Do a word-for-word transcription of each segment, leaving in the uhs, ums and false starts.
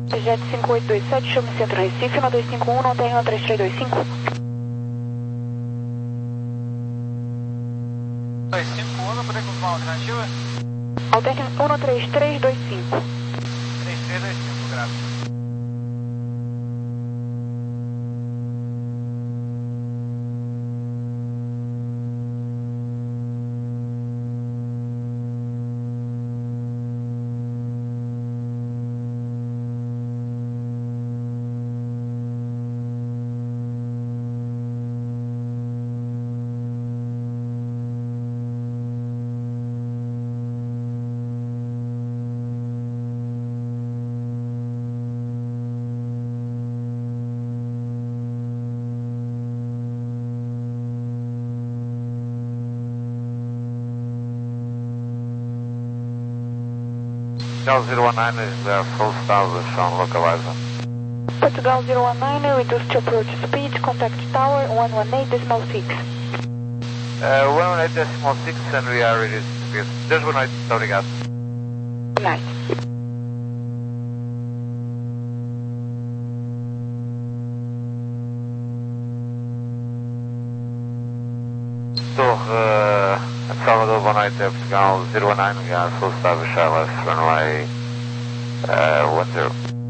Jet cinco oito dois sete, chama Centro Recife, um dois cinco um, não tem um três três dois cinco. dois cinco um, não poder confirmar a alternativa? Alternativa um três três dois cinco. três três dois cinco, grave. Portugal zero one nine is uh, full stars on localizer. Portugal zero one nine, reduce to approach speed, contact tower one one eight decimal six. Uh, one one eight decimal six and we are ready to speed. Just one eight, obrigado. Nice. Torre uh, Salvador, boa noite, é Portugal zero one nine, we are full stars Charles, runway uh, one zero.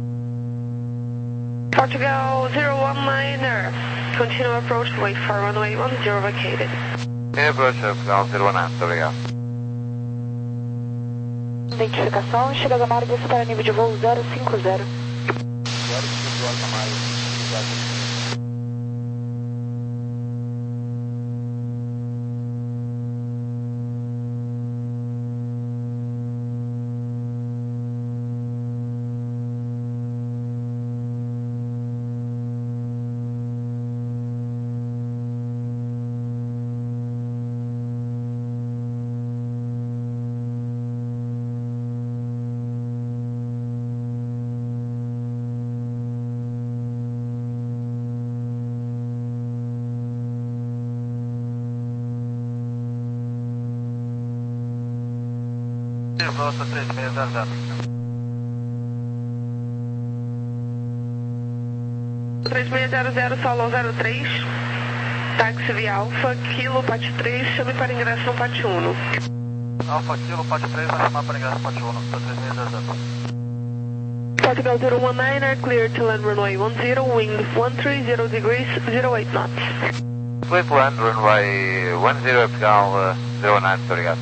Portugal zero one nine, continue approach, wait for runway one zero vacated. Em approach, Portugal zero one nine, muito obrigado. Identificação, chegada na área, desça para nível de voo zero cinco zero. zero cinco zero na Maia, exato. Volta três seis zero zero. três seis zero zero, solo zero três, táxi via Alfa, Kilo, Pati três, chame para ingresso no Pati um. Alfa, Kilo, Pati três, vai chamar para ingresso no Pati um, tá três seis zero zero. Portugal zero one nine, clear to land runway one zero, wind one three zero degrees, zero eight knots. Clear to land runway one zero, Portugal uh, zero one nine, muito obrigado.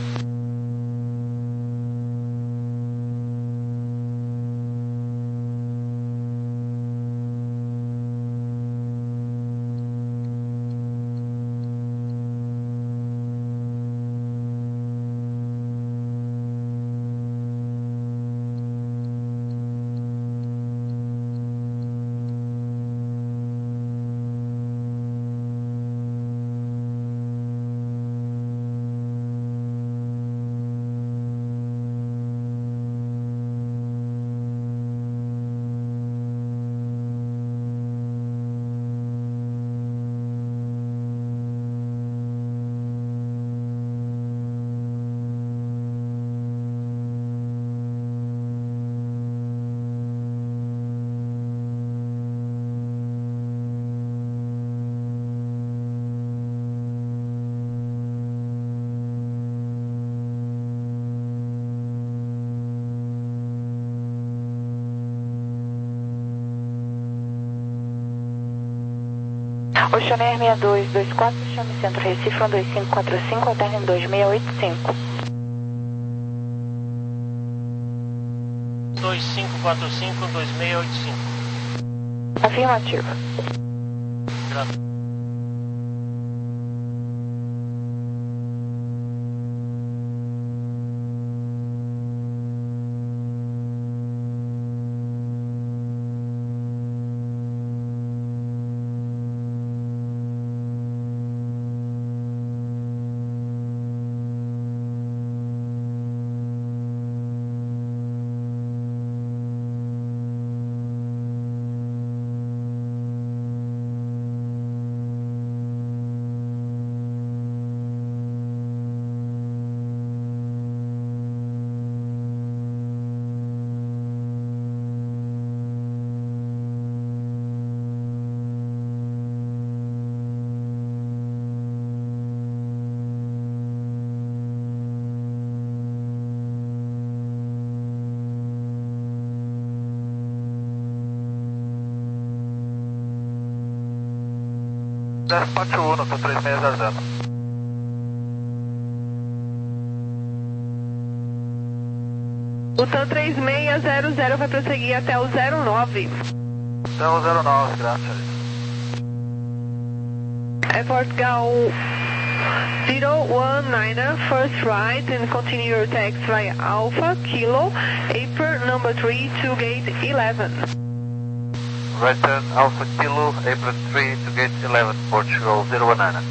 Oceaneer seis dois dois quatro, chame Centro Recife um dois cinco quatro cinco, alterna em dois seis oito cinco. dois cinco quatro cinco, dois seis oito cinco. Afirmativo. Graças. Despacho um, tô três seis zero zero. O TAM três seis zero zero vai prosseguir até o zero nove. Até o zero nove, graças. Airport Gal zero one niner, first right and continue your taxi via Alpha, Kilo, April number three to gate eleven. Right turn Alpha Kilo, April three to gate eleven, Portugal zero one niner.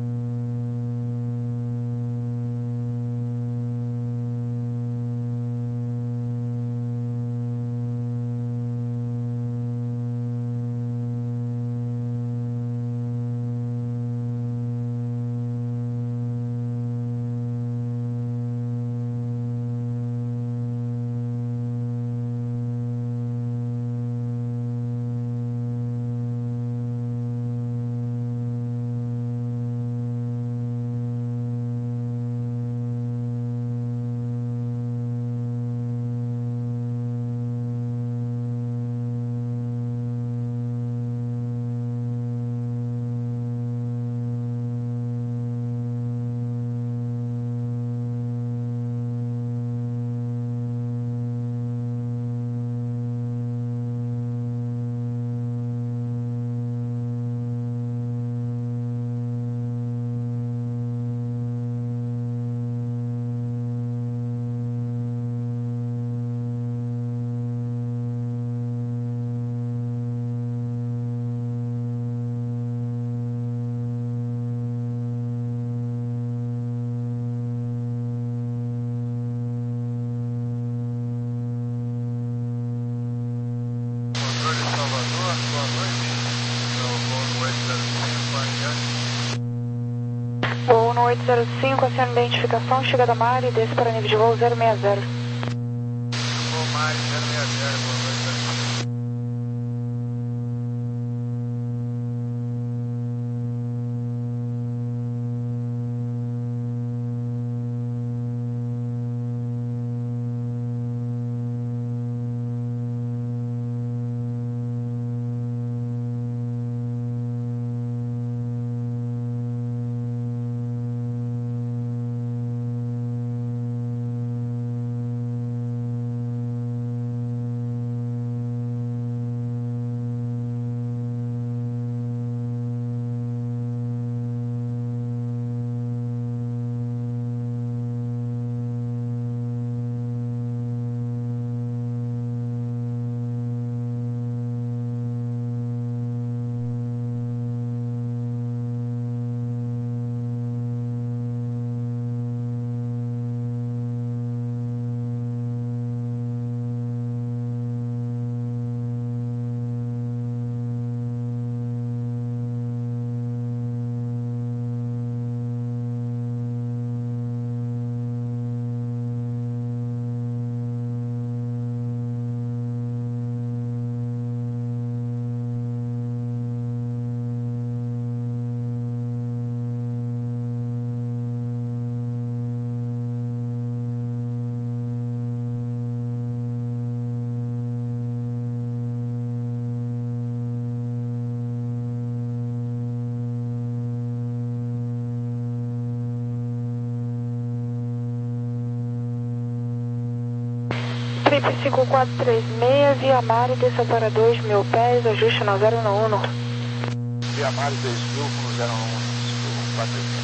Voo no oito zero cinco, acendo identificação, chegada Mari e desce para nível de voo zero seis zero. Voo Mari zero seis zero, boa noite. Trip cinco quatro três seis, via Mari, desça para dois mil pés, ajuste no zero um um. Via Mari dois mil com zero um quatro.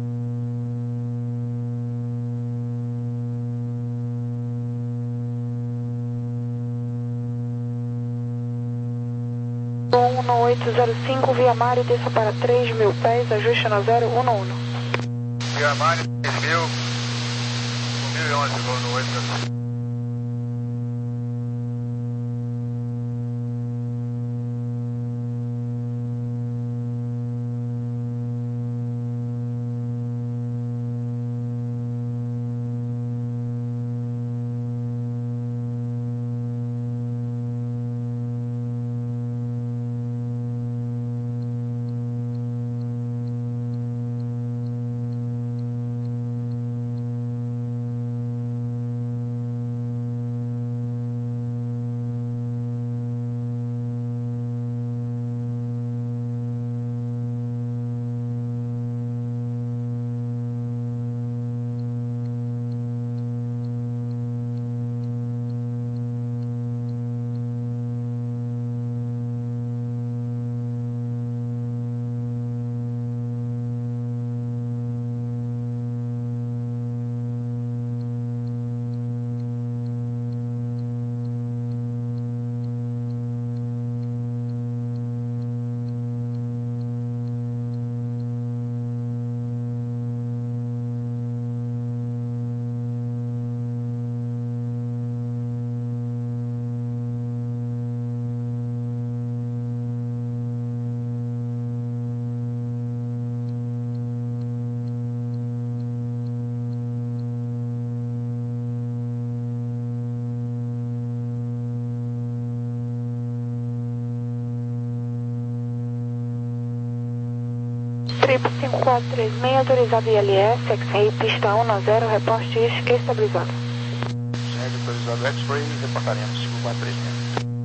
Um no oito zero cinco, via Mari, desça para três mil pés, ajuste no zero um um. Via Mari três mil, com mil e onze, voo no oito zero cinco. Trip cinco quatro três seis, autorizado I L S, X-Ray, pista um na zero, reporte estabilizado. Segue autorizado X-Ray, reportaremos cinco quatro três seis.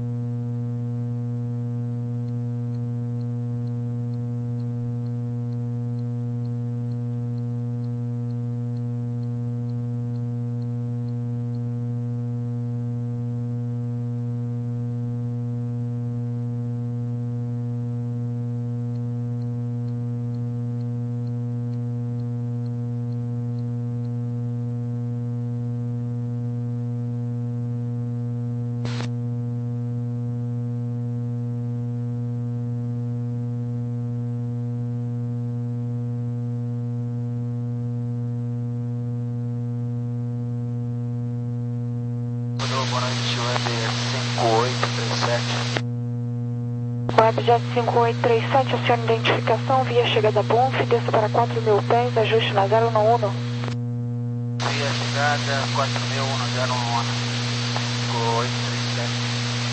Boa noite, Web cinco oito três sete. Webjet cinco oito três sete, acione identificação, via chegada Bonf, desça para quatro mil pés, ajuste na zero um um. Via chegada quatro mil um zero um, cinco oito três sete.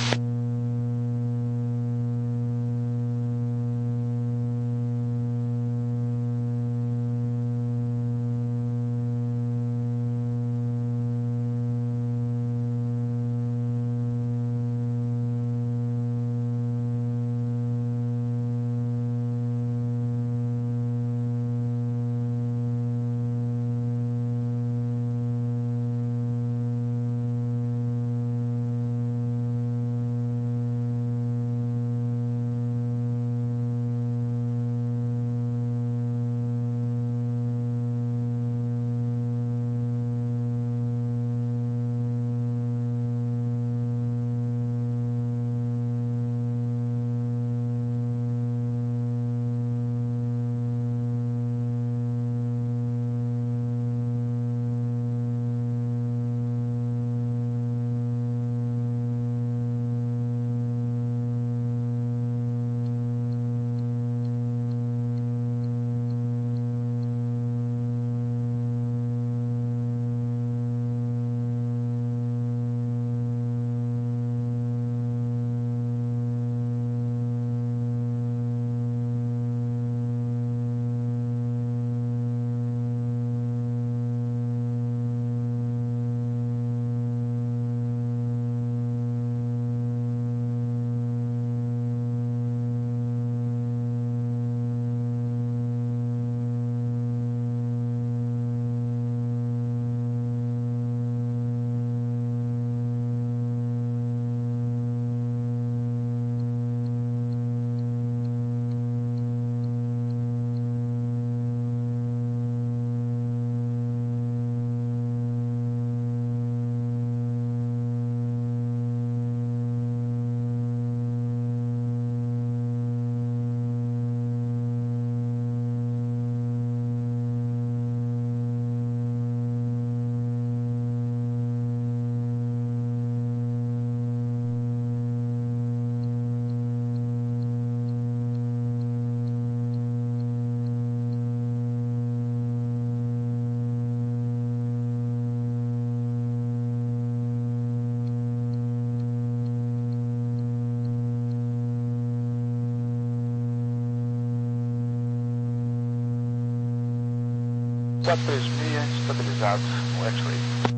quatro três seis, estabilizado, o X-Ray.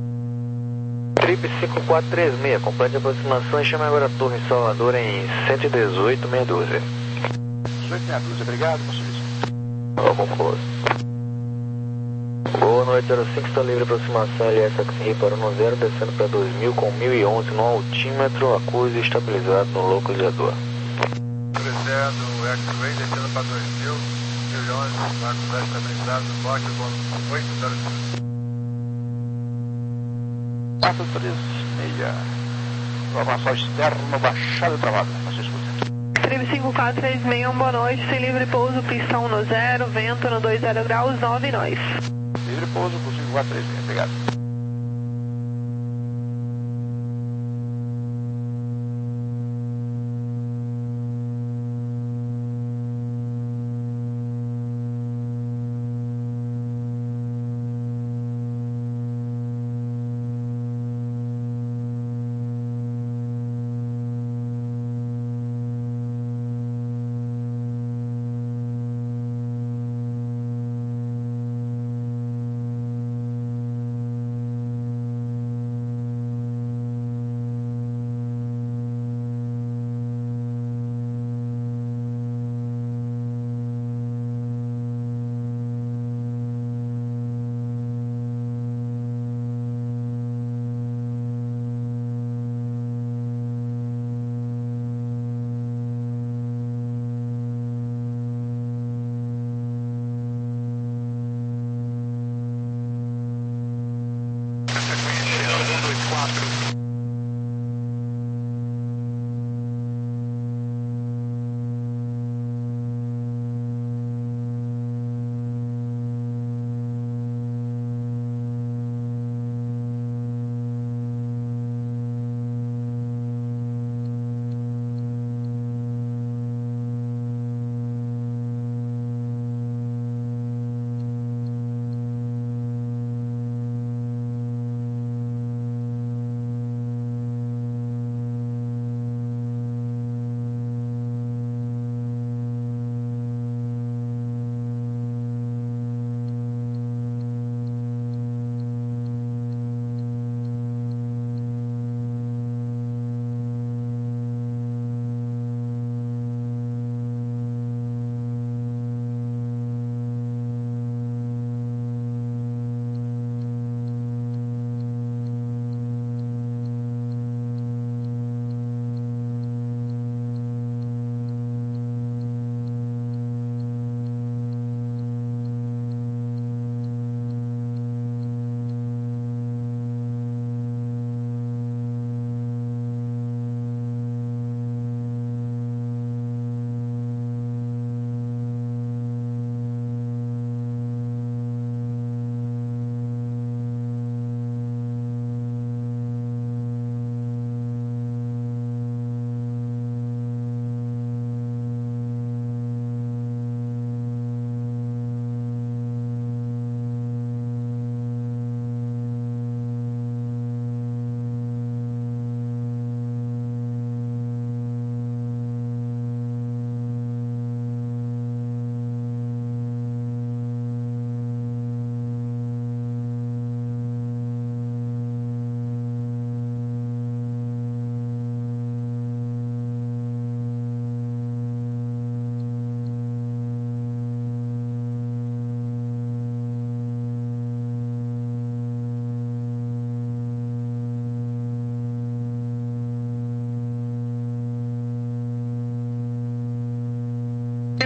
Trip cinco quatro três seis, complete a aproximação e chame agora a torre em Salvador em cento e dezoito, meia dúzia. dezoito, meia dúzia, obrigado, bom serviço. Olá, conforto. Boa noite, zero cinco, está livre aproximação L S X-Ray para um zero, descendo para dois mil com mil e onze no altímetro, acuse estabilizado no localizador. Crescendo o X-Ray, descendo para dois mil, mil e onze, marco zero estabilizado, bote com oito zero cinco. quatro três seis, programação externa, baixada e travada, você escuta. Trip cinco quatro três seis, boa noite, sem livre pouso, pista um no zero, vento no dois zero graus, nove nós. Livre pouso por cinco quatro três seis, obrigado.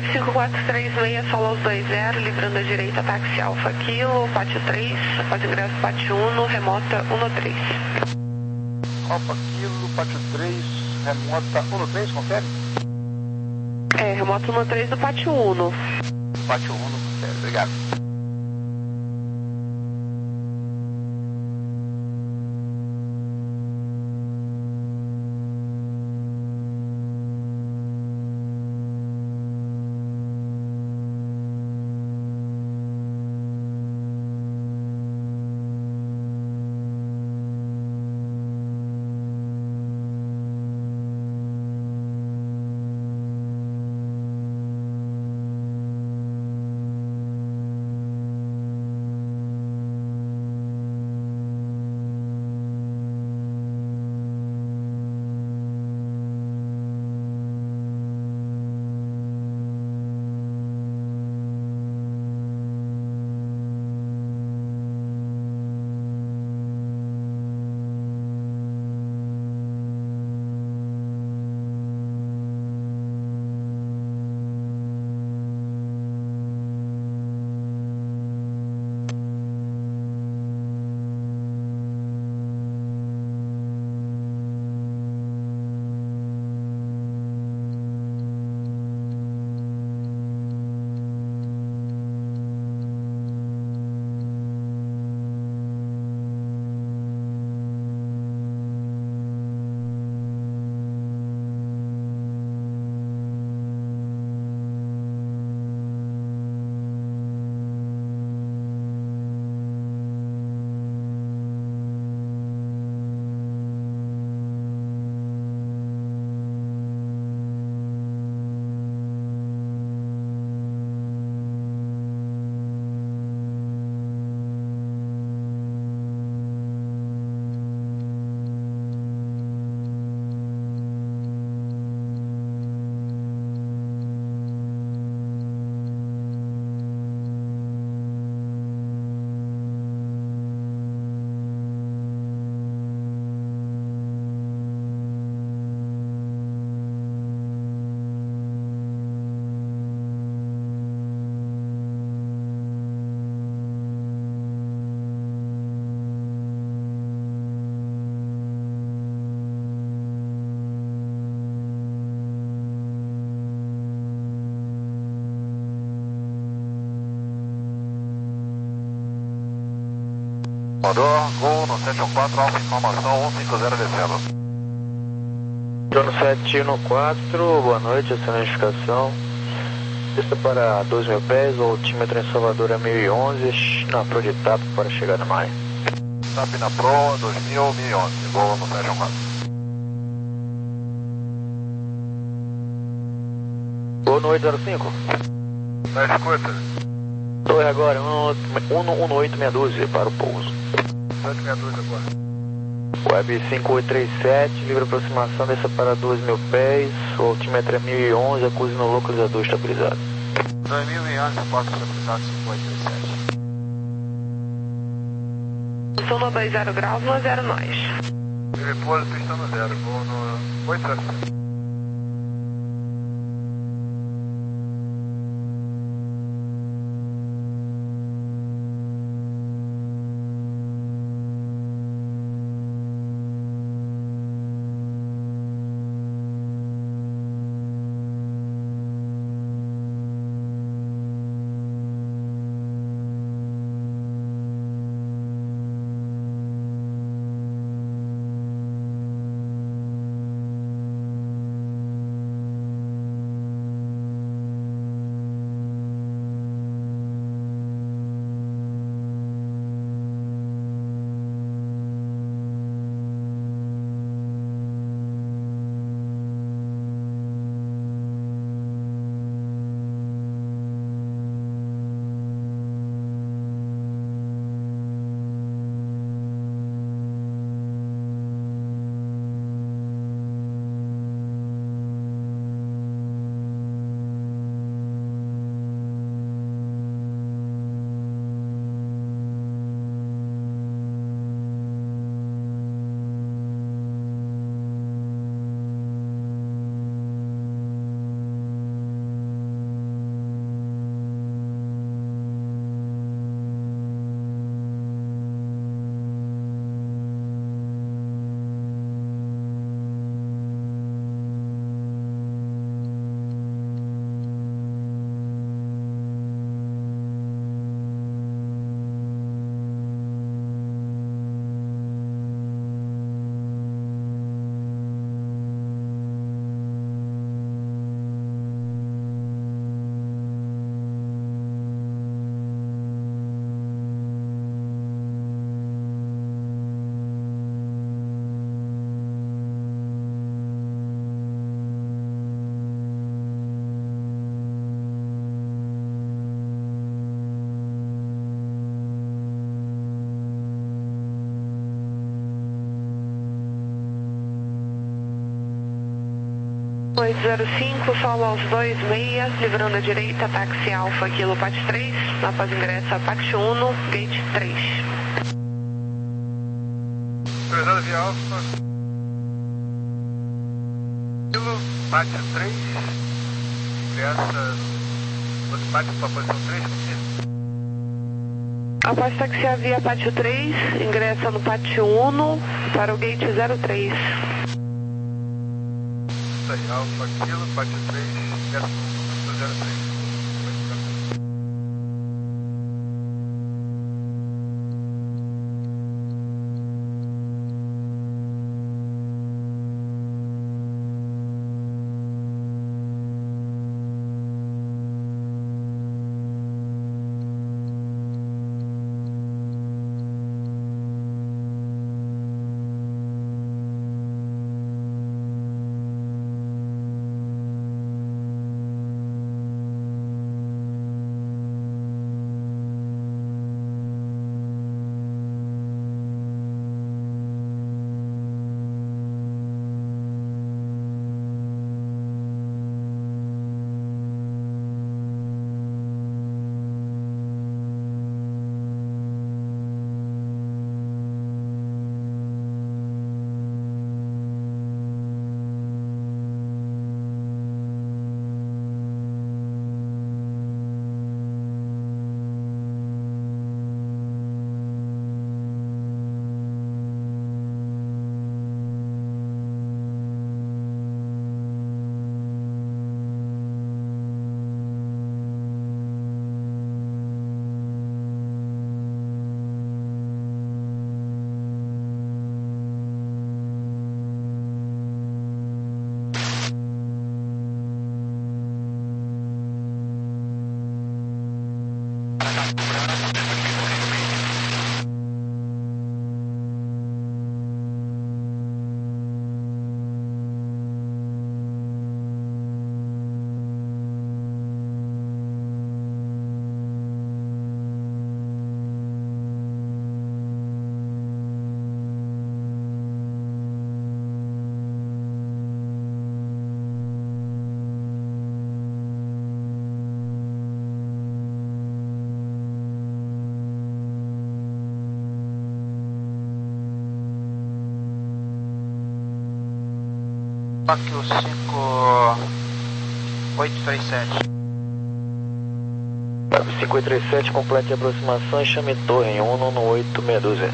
cinco quatro três seis, solo aos dois zero, livrando a direita, táxi Alfa Kilo, pátio três, após ingresso pátio um, remota um três. Alfa Kilo, pátio três, remota um três, confere? É, remota um três do pátio um. Pátio um, confere, obrigado. Comodoro, Gol no sete um quatro, Alfa Informação um cinco zero descendo. No sete um quatro, boa noite, essa é a notificação. Pista para dois mil pés, o altímetro em Salvador é mil e onze, na Pro de TAP para chegar no Maia. TAP na Pro, dois mil, mil e onze, Gol no sete um quatro. Boa noite, zero cinco. Na escuta. Torre agora, um um oito meia dúzia para o pouso. oito meia dúzia agora. Web cinco oito três sete, livre aproximação, desça para dois mil pés, o altímetro é mil e onze, acuse no localizador estabilizado. dois mil e onze, posso estabilizado cinco oito três sete. Soma dois zero graus, um zero nós. Repouso, pista no zero, vou no oito zero sete. oito zero cinco, solo aos dois seis, livrando a direita, táxi Alfa, Kilo Pat três, após ingresso a Pat um, gate três. Autorizada via Alfa, Kilo Pat três, ingressa no outro Pat para a posição três, após taxiar via Pátio três, ingressa no Pátio um para o gate zero três. Isso aí, Alfa, Kilo, Pátio três, ingressa no zero três. Tóquio cinco oito três sete. cinco oito três sete, complete a aproximação e chame torre em um no oito meia dúzia.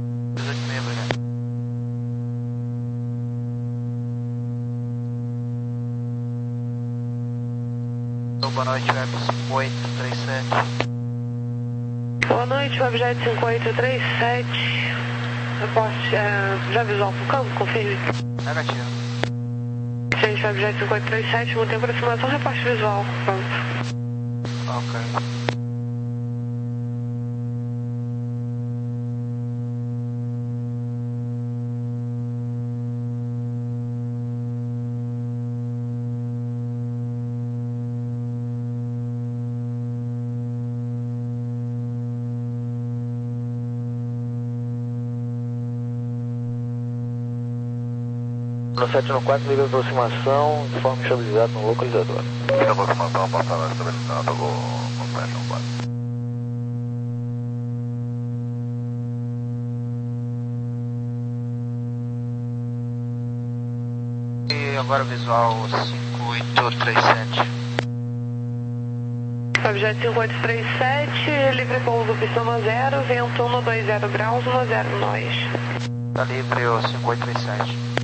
Boa noite, Web cinco oito três sete. Boa noite, Webjet cinco oito três sete. Reporte, é, já visual pro campo, confirme. Negativo. Gente, Webjet cinco oito três sete, mantém aproximação, reporte visual, campo. Ok. No sete no quatro, livre aproximação, informe estabilizado no localizador. Livre aproximação, passando estabilizado com compression quatro. E agora visual cinco oito três sete. Webjet cinco oito três sete, livre pouso pistão no zero, vento um no dois zero graus, no zero nós. Tá livre o cinco oito três sete.